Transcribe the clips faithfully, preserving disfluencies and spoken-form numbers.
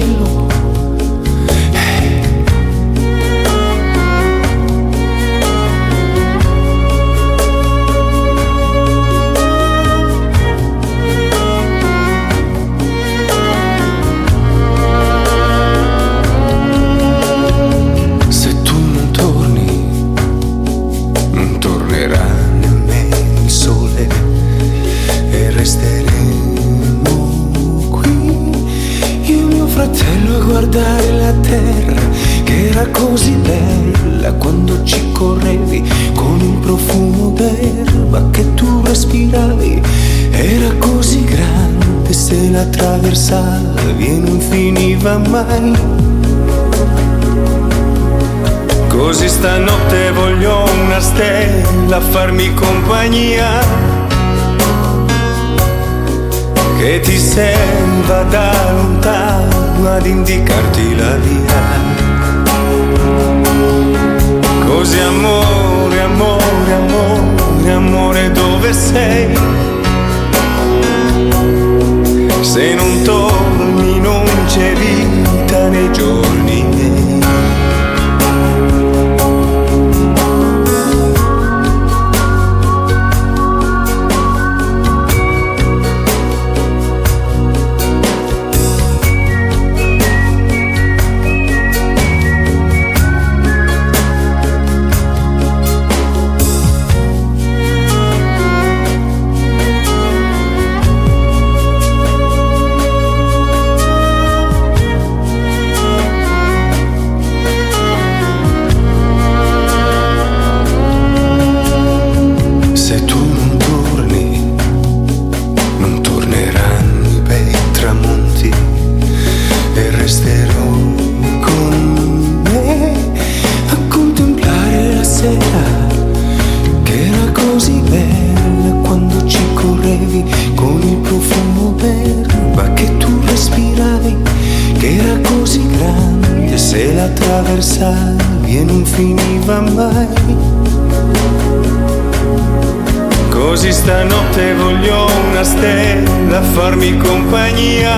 cielo. Guardare la terra che era così bella quando ci correvi con un profumo d'erba che tu respiravi, era così grande, se la attraversavi e non finiva mai. Così stanotte voglio una stella a farmi compagnia, che ti serva da lontano ad indicarti la via. Così amore, amore, amore, amore, dove sei? Se non torni non c'è vita nei giorni miei. Attraversavi e non finiva mai. Così stanotte voglio una stella a farmi compagnia,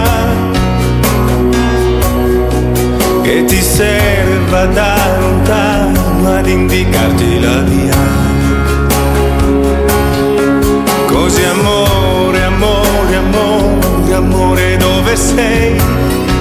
che ti serva da lontano ad indicarti la via. Così amore, amore, amore, amore, dove sei?